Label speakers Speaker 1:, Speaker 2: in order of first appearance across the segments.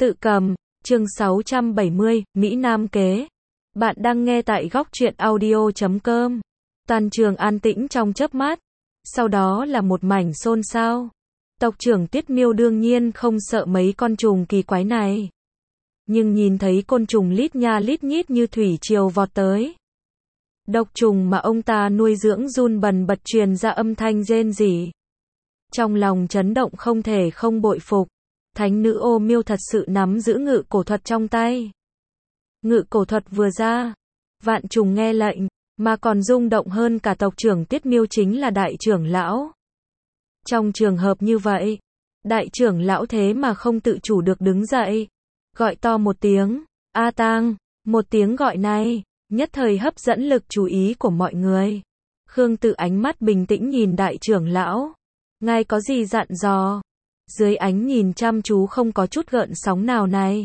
Speaker 1: Tự cầm, chương 670, Mỹ Nam kế. Bạn đang nghe tại góc truyện audio.com. Toàn trường an tĩnh trong chớp mắt. Sau đó là một mảnh xôn xao. Tộc trưởng Tiết Miêu đương nhiên không sợ mấy con trùng kỳ quái này. Nhưng nhìn thấy côn trùng lít nha lít nhít như thủy triều vọt tới. Độc trùng mà ông ta nuôi dưỡng run bần bật truyền ra âm thanh rên rỉ. Trong lòng chấn động không thể không bội phục. Thánh nữ Ô Miêu thật sự nắm giữ ngự cổ thuật trong tay. Ngự cổ thuật vừa ra, vạn trùng nghe lệnh, mà còn rung động hơn cả tộc trưởng Tiết Miêu chính là đại trưởng lão. Trong trường hợp như vậy, đại trưởng lão thế mà không tự chủ được đứng dậy, gọi to một tiếng, A Tang, một tiếng gọi này, nhất thời hấp dẫn lực chú ý của mọi người. Khương Tự ánh mắt bình tĩnh nhìn đại trưởng lão, ngài có gì dặn dò? Dưới ánh nhìn chăm chú không có chút gợn sóng nào này.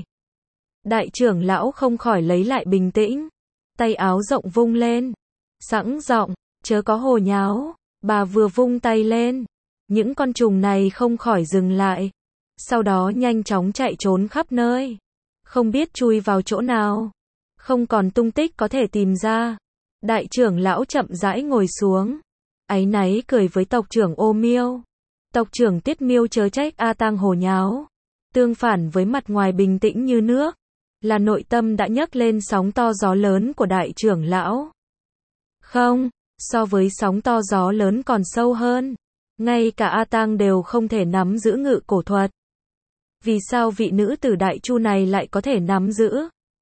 Speaker 1: Đại trưởng lão không khỏi lấy lại bình tĩnh. Tay áo rộng vung lên. Sẵn giọng, chớ có hồ nháo. Bà vừa vung tay lên. Những con trùng này không khỏi dừng lại. Sau đó nhanh chóng chạy trốn khắp nơi. Không biết chui vào chỗ nào. Không còn tung tích có thể tìm ra. Đại trưởng lão chậm rãi ngồi xuống. Áy náy cười với tộc trưởng Ô Miêu. Tộc trưởng Tiết Miêu chớ trách A Tang hồ nháo. Tương phản với mặt ngoài bình tĩnh như nước, là nội tâm đã nhấc lên sóng to gió lớn của đại trưởng lão. Không, so với sóng to gió lớn còn sâu hơn. Ngay cả A Tang đều không thể nắm giữ ngự cổ thuật. Vì sao vị nữ tử đại chu này lại có thể nắm giữ?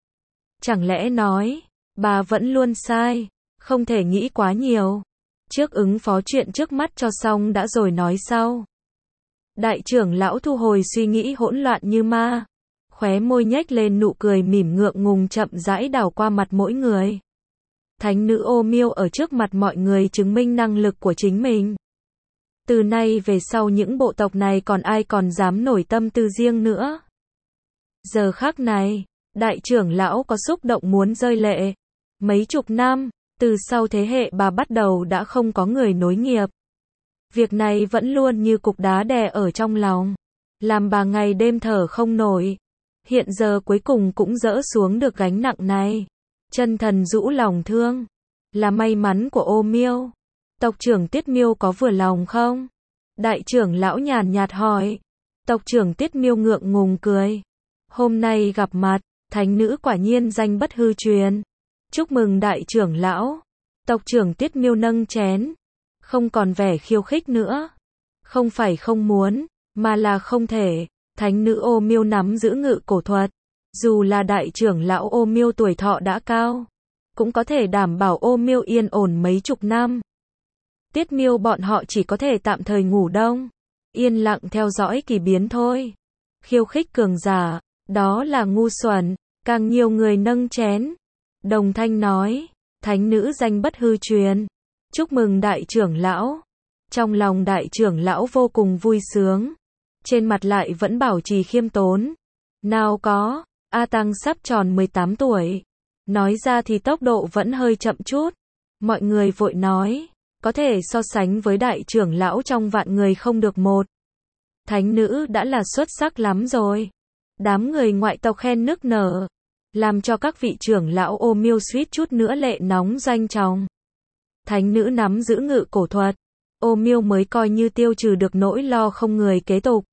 Speaker 1: Chẳng lẽ nói, bà vẫn luôn sai, không thể nghĩ quá nhiều. Trước ứng phó chuyện trước mắt cho xong đã rồi nói sau. Đại trưởng lão thu hồi suy nghĩ hỗn loạn như ma. Khóe môi nhếch lên nụ cười mỉm ngượng ngùng chậm rãi đảo qua mặt mỗi người. Thánh nữ Ô Miêu ở trước mặt mọi người chứng minh năng lực của chính mình. Từ nay về sau những bộ tộc này còn ai còn dám nổi tâm tư riêng nữa. Giờ khắc này, đại trưởng lão có xúc động muốn rơi lệ. Mấy chục năm, từ sau thế hệ bà bắt đầu đã không có người nối nghiệp. Việc này vẫn luôn như cục đá đè ở trong lòng, làm bà ngày đêm thở không nổi. Hiện giờ cuối cùng cũng dỡ xuống được gánh nặng này. Chân thần rũ lòng thương. Là may mắn của Ô Miêu. Tộc trưởng Tiết Miêu có vừa lòng không? Đại trưởng lão nhàn nhạt hỏi. Tộc trưởng Tiết Miêu ngượng ngùng cười. Hôm nay gặp mặt, thánh nữ quả nhiên danh bất hư truyền. Chúc mừng đại trưởng lão. Tộc trưởng Tiết Miêu nâng chén. Không còn vẻ khiêu khích nữa. Không phải không muốn, mà là không thể. Thánh nữ Ô Miêu nắm giữ ngự cổ thuật. Dù là đại trưởng lão Ô Miêu tuổi thọ đã cao, cũng có thể đảm bảo Ô Miêu yên ổn mấy chục năm. Tiết Miêu bọn họ chỉ có thể tạm thời ngủ đông, yên lặng theo dõi kỳ biến thôi. Khiêu khích cường giả, đó là ngu xuẩn. Càng nhiều người nâng chén. Đồng thanh nói, thánh nữ danh bất hư truyền. Chúc mừng đại trưởng lão. Trong lòng đại trưởng lão vô cùng vui sướng. Trên mặt lại vẫn bảo trì khiêm tốn. Nào có, A Tang sắp tròn 18 tuổi. Nói ra thì tốc độ vẫn hơi chậm chút. Mọi người vội nói, có thể so sánh với đại trưởng lão trong vạn người không được một. Thánh nữ đã là xuất sắc lắm rồi. Đám người ngoại tộc khen nức nở. Làm cho các vị trưởng lão Ô Miêu suýt chút nữa lệ nóng doanh trọng. Thánh nữ nắm giữ ngự cổ thuật. Ô Miêu mới coi như tiêu trừ được nỗi lo không người kế tục.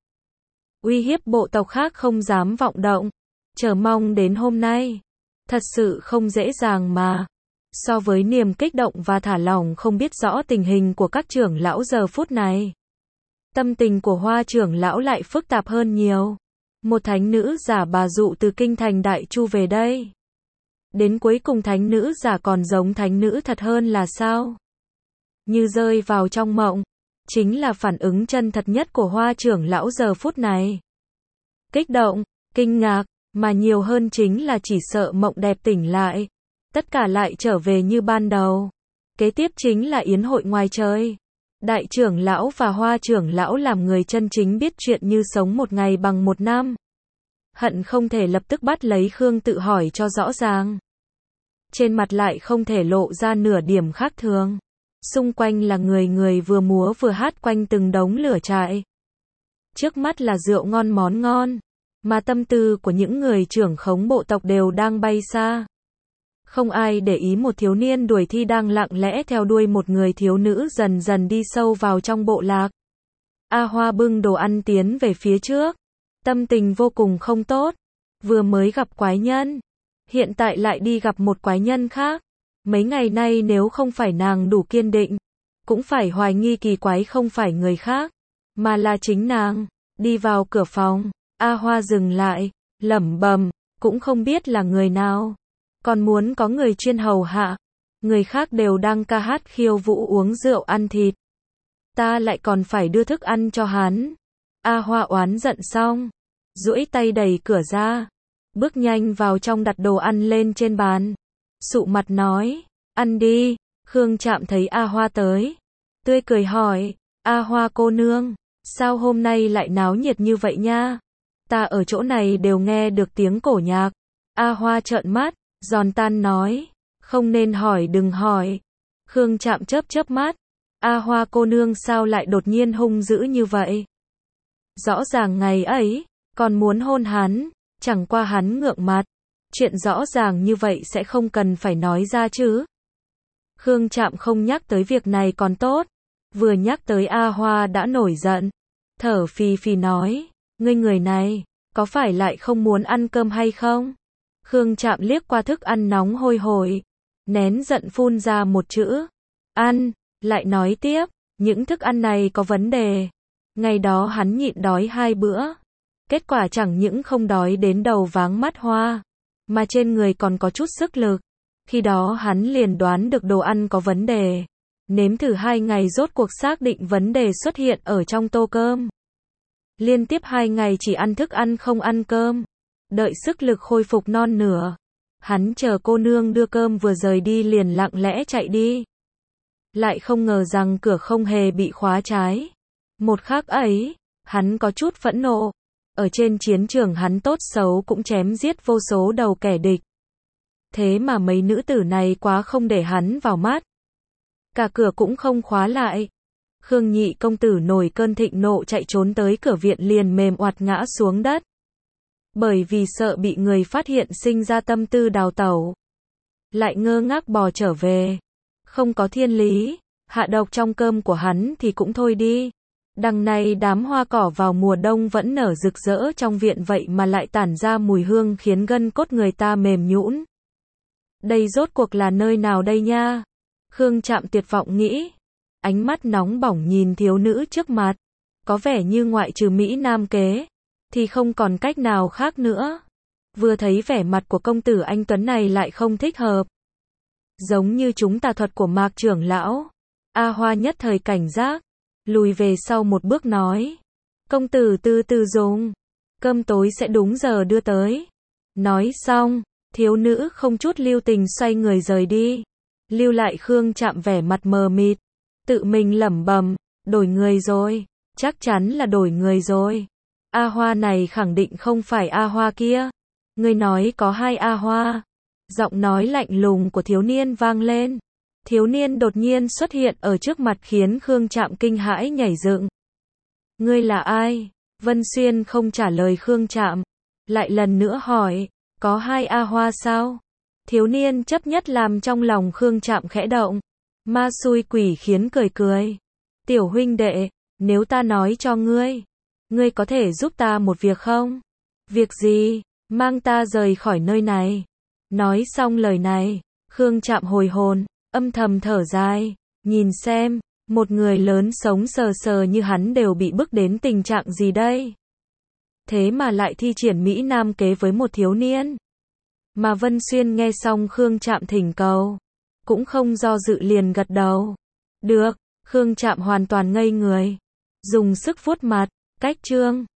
Speaker 1: Uy hiếp bộ tộc khác không dám vọng động. Chờ mong đến hôm nay. Thật sự không dễ dàng mà. So với niềm kích động và thả lỏng không biết rõ tình hình của các trưởng lão giờ phút này. Tâm tình của Hoa trưởng lão lại phức tạp hơn nhiều. Một thánh nữ giả bà dụ từ kinh thành Đại Chu về đây. Đến cuối cùng thánh nữ giả còn giống thánh nữ thật hơn là sao? Như rơi vào trong mộng. Chính là phản ứng chân thật nhất của Hoa trưởng lão giờ phút này. Kích động, kinh ngạc, mà nhiều hơn chính là chỉ sợ mộng đẹp tỉnh lại. Tất cả lại trở về như ban đầu. Kế tiếp chính là yến hội ngoài trời. Đại trưởng lão và Hoa trưởng lão làm người chân chính biết chuyện như sống một ngày bằng một năm. Hận không thể lập tức bắt lấy Khương Tự hỏi cho rõ ràng. Trên mặt lại không thể lộ ra nửa điểm khác thường. Xung quanh là người vừa múa vừa hát quanh từng đống lửa trại. Trước mắt là rượu ngon món ngon. Mà tâm tư của những người trưởng khống bộ tộc đều đang bay xa. Không ai để ý một thiếu niên đuổi thi đang lặng lẽ theo đuôi một người thiếu nữ dần dần đi sâu vào trong bộ lạc. A Hoa bưng đồ ăn tiến về phía trước. Tâm tình vô cùng không tốt. Vừa mới gặp quái nhân. Hiện tại lại đi gặp một quái nhân khác. Mấy ngày nay nếu không phải nàng đủ kiên định, cũng phải hoài nghi kỳ quái không phải người khác, mà là chính nàng. Đi vào cửa phòng, A Hoa dừng lại, lẩm bẩm, cũng không biết là người nào. Còn muốn có người chuyên hầu hạ. Người khác đều đang ca hát khiêu vũ uống rượu ăn thịt. Ta lại còn phải đưa thức ăn cho hắn. A Hoa oán giận xong, duỗi tay đẩy cửa ra, bước nhanh vào trong đặt đồ ăn lên trên bàn. Sụ mặt nói, ăn đi. Khương Trạm thấy A Hoa tới, tươi cười hỏi, A Hoa cô nương, sao hôm nay lại náo nhiệt như vậy nha? Ta ở chỗ này đều nghe được tiếng cổ nhạc. A Hoa trợn mắt, giòn tan nói, không nên hỏi đừng hỏi. Khương Trạm chớp chớp mắt, A Hoa cô nương sao lại đột nhiên hung dữ như vậy? Rõ ràng ngày ấy, còn muốn hôn hắn, chẳng qua hắn ngượng mặt. Chuyện rõ ràng như vậy sẽ không cần phải nói ra chứ. Khương Trạm không nhắc tới việc này còn tốt. Vừa nhắc tới A Hoa đã nổi giận. Thở phì phì nói, ngươi người này, có phải lại không muốn ăn cơm hay không? Khương Trạm liếc qua thức ăn nóng hôi hổi, nén giận phun ra một chữ, ăn, lại nói tiếp, những thức ăn này có vấn đề. Ngày đó hắn nhịn đói 2 bữa. Kết quả chẳng những không đói đến đầu váng mắt hoa, mà trên người còn có chút sức lực. Khi đó hắn liền đoán được đồ ăn có vấn đề. Nếm thử 2 ngày rốt cuộc xác định vấn đề xuất hiện ở trong tô cơm. Liên tiếp 2 ngày chỉ ăn thức ăn không ăn cơm. Đợi sức lực khôi phục non nửa. Hắn chờ cô nương đưa cơm vừa rời đi liền lặng lẽ chạy đi. Lại không ngờ rằng cửa không hề bị khóa trái. Một khắc ấy, hắn có chút phẫn nộ. Ở trên chiến trường hắn tốt xấu cũng chém giết vô số đầu kẻ địch. Thế mà mấy nữ tử này quá không để hắn vào mắt. Cả cửa cũng không khóa lại. Khương nhị công tử nổi cơn thịnh nộ chạy trốn tới cửa viện liền mềm oặt ngã xuống đất. Bởi vì sợ bị người phát hiện sinh ra tâm tư đào tẩu. Lại ngơ ngác bò trở về. Không có thiên lý, hạ độc trong cơm của hắn thì cũng thôi đi. Đằng này đám hoa cỏ vào mùa đông vẫn nở rực rỡ trong viện vậy mà lại tản ra mùi hương khiến gân cốt người ta mềm nhũn. Đây rốt cuộc là nơi nào đây nha? Khương Trạm tuyệt vọng nghĩ. Ánh mắt nóng bỏng nhìn thiếu nữ trước mặt. Có vẻ như ngoại trừ Mỹ Nam kế, thì không còn cách nào khác nữa. Vừa thấy vẻ mặt của công tử anh Tuấn này lại không thích hợp. Giống như chúng tà thuật của Mạc trưởng lão. A Hoa nhất thời cảnh giác. Lùi về sau một bước nói. Công tử từ từ dùng. Cơm tối sẽ đúng giờ đưa tới. Nói xong, thiếu nữ không chút lưu tình xoay người rời đi. Lưu lại Khương Trạm vẻ mặt mờ mịt. Tự mình lẩm bẩm, đổi người rồi. Chắc chắn là đổi người rồi. A Hoa này khẳng định không phải A Hoa kia. Người nói có 2 A Hoa. Giọng nói lạnh lùng của thiếu niên vang lên. Thiếu niên đột nhiên xuất hiện ở trước mặt khiến Khương Trạm kinh hãi nhảy dựng. Ngươi là ai? Vân Xuyên không trả lời Khương Trạm. Lại lần nữa hỏi, có 2 A Hoa sao? Thiếu niên chấp nhất làm trong lòng Khương Trạm khẽ động. Ma xui quỷ khiến cười cười. Tiểu huynh đệ, nếu ta nói cho ngươi, ngươi có thể giúp ta một việc không? Việc gì? Mang ta rời khỏi nơi này. Nói xong lời này, Khương Trạm hồi hồn, âm thầm thở dài, nhìn xem, một người lớn sống sờ sờ như hắn đều bị bức đến tình trạng gì đây? Thế mà lại thi triển Mỹ Nam kế với một thiếu niên. Mà Vân Xuyên nghe xong Khương Trạm thỉnh cầu, cũng không do dự liền gật đầu. Được, Khương Trạm hoàn toàn ngây người, dùng sức vuốt mặt, cách chương.